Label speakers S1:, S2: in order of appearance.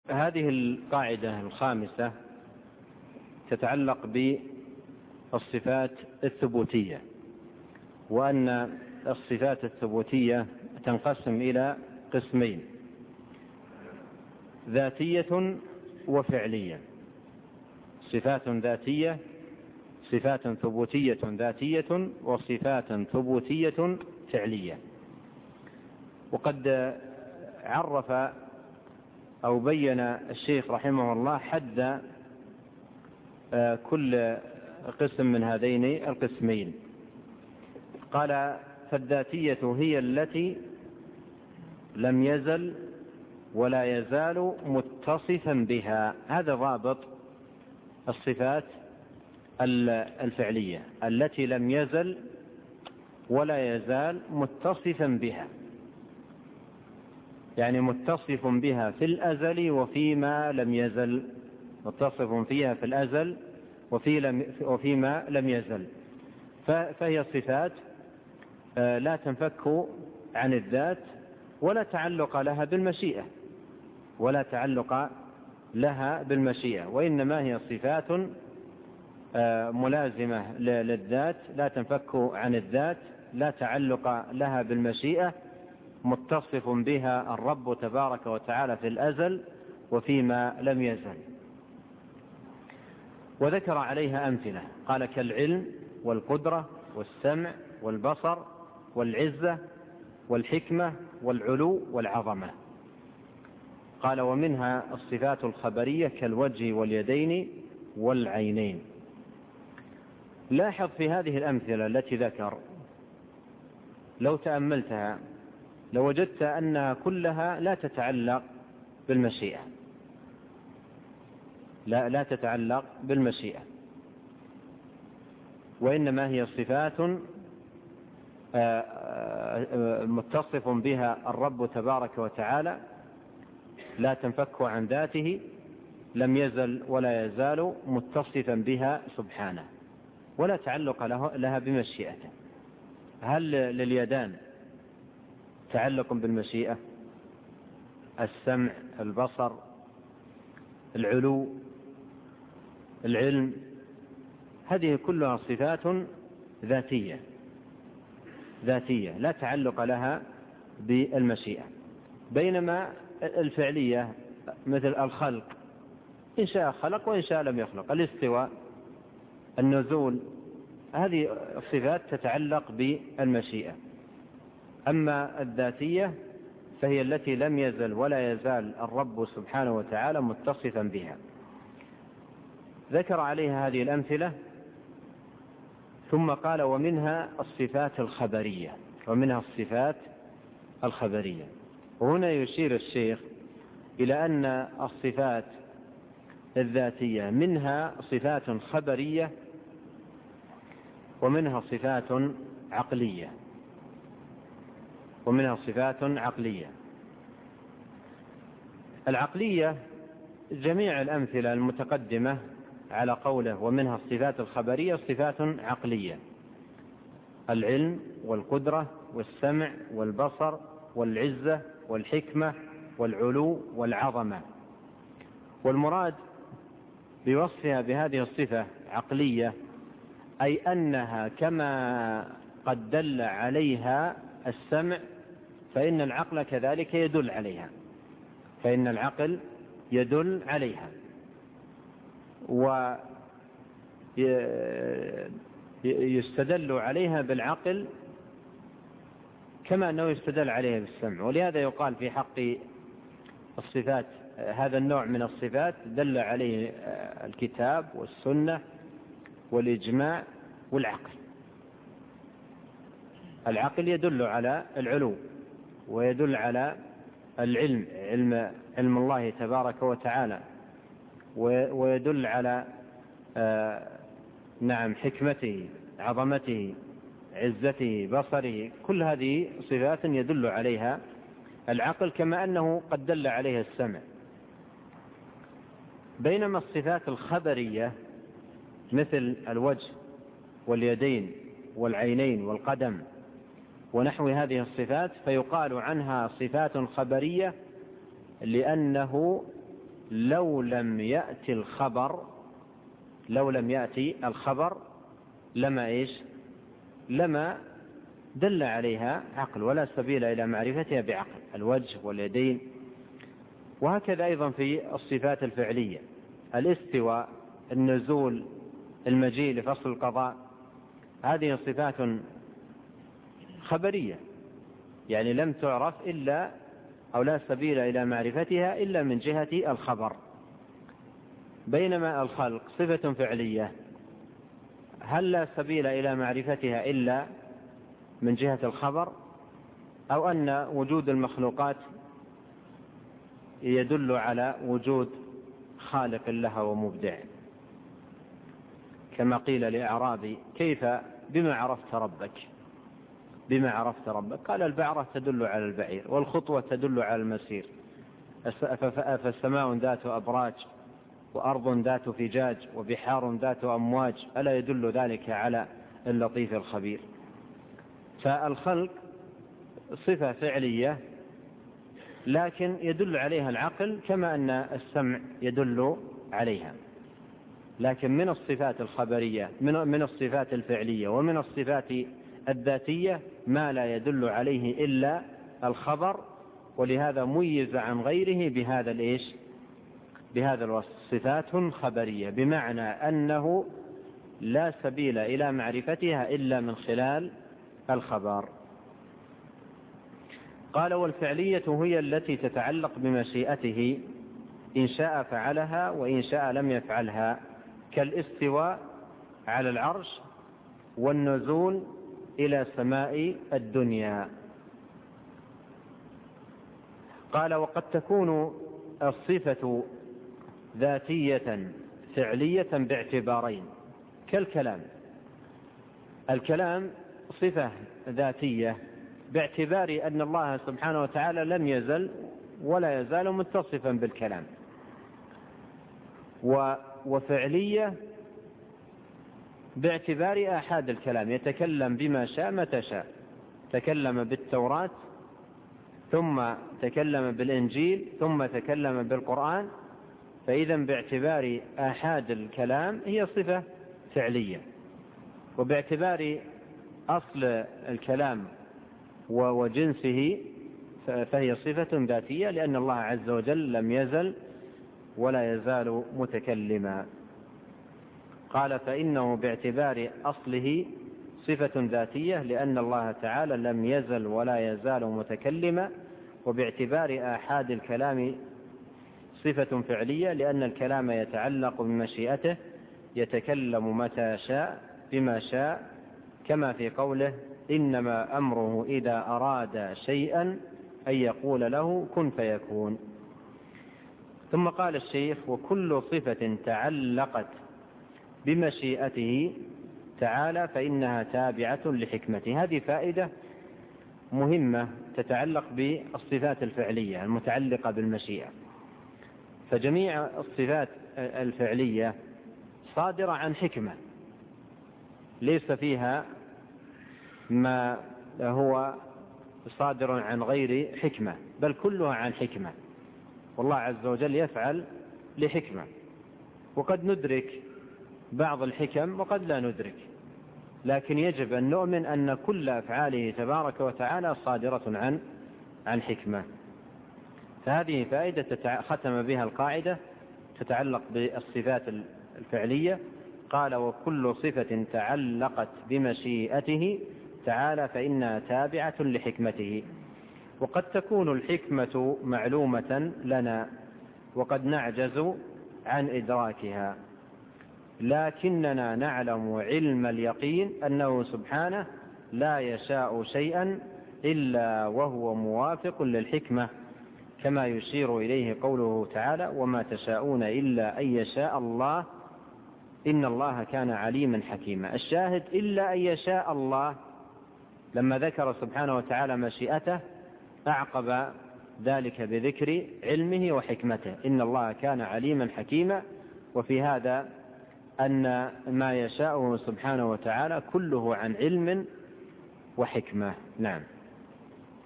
S1: هذه القاعدة الخامسة تتعلق بالصفات الثبوتية، وأن الصفات الثبوتية تنقسم إلى قسمين: ذاتية وفعلية. صفات ذاتية، صفات ثبوتية ذاتية، وصفات ثبوتية فعلية. وقد عرف أو بين الشيخ رحمه الله حد كل قسم من هذين القسمين. قال: فالذاتية هي التي لم يزل ولا يزال متصفا بها. هذا ضابط الصفات الفعلية: التي لم يزل ولا يزال متصفا بها، يعني متصف بها في الأزل وفيما لم يزل، متصف فيها في الأزل وفيما لم يزل. فهي صفات لا تنفك عن الذات، ولا تعلق لها بالمشيئة، وإنما هي صفات ملازمة للذات، لا تنفك عن الذات، لا تعلق لها بالمشيئة، متصف بها الرب تبارك وتعالى في الأزل وفيما لم يزل. وذكر عليها أمثلة، قال: كالعلم والقدرة والسمع والبصر والعزة والحكمة والعلو والعظمة. قال: ومنها الصفات الخبرية كالوجه واليدين والعينين. لاحظ في هذه الأمثلة التي ذكر، لو تأملتها لوجدت أنها كلها لا تتعلق بالمشيئة، لا تتعلق بالمشيئة، وإنما هي صفات متصف بها الرب تبارك وتعالى، لا تنفك عن ذاته، لم يزل ولا يزال متصفا بها سبحانه، ولا تعلق لها بمشيئته. هل لليدان تعلق بالمشيئة؟ السمع، البصر، العلو، العلم، هذه كلها صفات ذاتية لا تعلق لها بالمشيئة. بينما الفعلية مثل الخلق، إن شاء خلق وإن شاء لم يخلق، الاستواء، النزول، هذه الصفات تتعلق بالمشيئة. أما الذاتية فهي التي لم يزل ولا يزال الرب سبحانه وتعالى متصفا بها. ذكر عليها هذه الأمثلة، ثم قال: ومنها الصفات الخبرية. وهنا يشير الشيخ إلى أن الصفات الذاتية منها صفات خبرية ومنها صفات عقلية. العقلية جميع الأمثلة المتقدمة على قوله ومنها الصفات الخبرية صفات عقلية: العلم والقدرة والسمع والبصر والعزة والحكمة والعلو والعظمة. والمراد بوصفها بهذه الصفة عقلية أي أنها كما قد دل عليها السمع فإن العقل كذلك يدل عليها، ويستدل عليها بالعقل كما أنه يستدل عليها بالسمع. ولهذا يقال في حق الصفات هذا النوع من الصفات دل عليه الكتاب والسنة والإجماع والعقل. العقل يدل على العلو، ويدل على العلم، علم الله تبارك وتعالى، ويدل على حكمته، عظمته، عزته، بصره. كل هذه صفات يدل عليها العقل كما أنه قد دل عليها السمع. بينما الصفات الخبرية مثل الوجه واليدين والعينين والقدم ونحو هذه الصفات فيقال عنها صفات خبرية لأنه لو لم يأتي الخبر لما دل عليها عقل، ولا سبيل إلى معرفتها بعقل، الوجه واليدين. وهكذا أيضا في الصفات الفعلية، الاستواء، النزول، المجيء لفصل القضاء، هذه صفات خبرية، يعني لم تعرف إلا أو لا سبيل إلى معرفتها إلا من جهة الخبر. بينما الخلق صفة فعلية، هل لا سبيل إلى معرفتها إلا من جهة الخبر، أو أن وجود المخلوقات يدل على وجود خالق لها ومبدع، كما قيل لأعرابي: بما عرفت ربك؟ قال: البعرة تدل على البعير، والخطوة تدل على المسير، فالسماء ذات أبراج، وأرض ذات فجاج، وبحار ذات أمواج، ألا يدل ذلك على اللطيف الخبير؟ فالخلق صفة فعلية، لكن يدل عليها العقل، كما أن السمع يدل عليها. لكن من الصفات الخبرية، من الصفات الفعلية ومن الصفات الذاتية ما لا يدل عليه إلا الخبر، ولهذا ميز عن غيره بهذا الوصف: صفات خبرية، بمعنى أنه لا سبيل إلى معرفتها إلا من خلال الخبر. قال: والفعلية هي التي تتعلق بمشيئته، إن شاء فعلها وإن شاء لم يفعلها، كالاستواء على العرش والنزول إلى سماء الدنيا. قال: وقد تكون الصفة ذاتية فعلية باعتبارين، كالكلام. الكلام صفة ذاتية باعتبار أن الله سبحانه وتعالى لم يزل ولا يزال متصفا بالكلام، وفعلية باعتبار آحاد الكلام، يتكلم بما شاء متى شاء، تكلم بالتوراة، ثم تكلم بالإنجيل، ثم تكلم بالقرآن، فإذا باعتبار آحاد الكلام هي صفة فعلية. وباعتبار أصل الكلام وجنسه فهي صفة ذاتية، لأن الله عز وجل لم يزل ولا يزال متكلما. قال: فإنه باعتبار أصله صفة ذاتية، لأن الله تعالى لم يزل ولا يزال متكلما. وباعتبار آحاد الكلام صفة فعلية، لأن الكلام يتعلق بمشيئته، يتكلم متى شاء بما شاء، كما في قوله: إنما أمره إذا أراد شيئا أن يقول له كن فيكون. ثم قال الشيخ: وكل صفة تعلقت بمشيئته تعالى فإنها تابعة لحكمته. هذه فائدة مهمة تتعلق بالصفات الفعلية المتعلقة بالمشيئة. فجميع الصفات الفعلية صادرة عن حكمة، ليس فيها ما هو صادر عن غير حكمة، بل كلها عن حكمة، والله عز وجل يفعل لحكمة. وقد ندرك بعض الحكم وقد لا ندرك، لكن يجب أن نؤمن أن كل أفعاله تبارك وتعالى صادرة عن حكمة. فهذه فائدة ختم بها القاعدة تتعلق بالصفات الفعلية. قال: وكل صفة تعلقت بمشيئته تعالى فإنها تابعة لحكمته. وقد تكون الحكمة معلومة لنا وقد نعجز عن إدراكها، لكننا نعلم علم اليقين أنه سبحانه لا يشاء شيئا إلا وهو موافق للحكمة، كما يشير إليه قوله تعالى: وما تشاءون إلا أن يشاء الله إن الله كان عليما حكيما. الشاهد: إلا أن يشاء الله، لما ذكر سبحانه وتعالى مشيئته أعقب ذلك بذكر علمه وحكمته: إن الله كان عليما حكيما. وفي هذا أن ما يشاءه سبحانه وتعالى كله عن علم وحكمة. نعم.